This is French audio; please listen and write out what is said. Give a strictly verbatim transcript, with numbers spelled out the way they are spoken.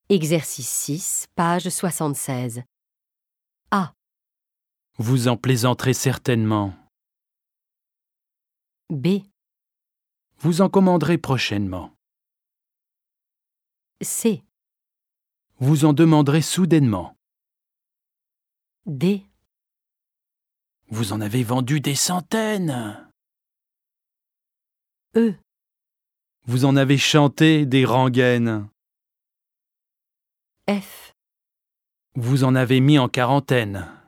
Exercice six, page soixante-seize. A. Vous en plaisanterez certainement. B. Vous en commanderez prochainement. C. Vous en demanderez soudainement. D. Vous en avez vendu des centaines. E. Vous en avez chanté des rengaines. F. Vous en avez mis en quarantaine.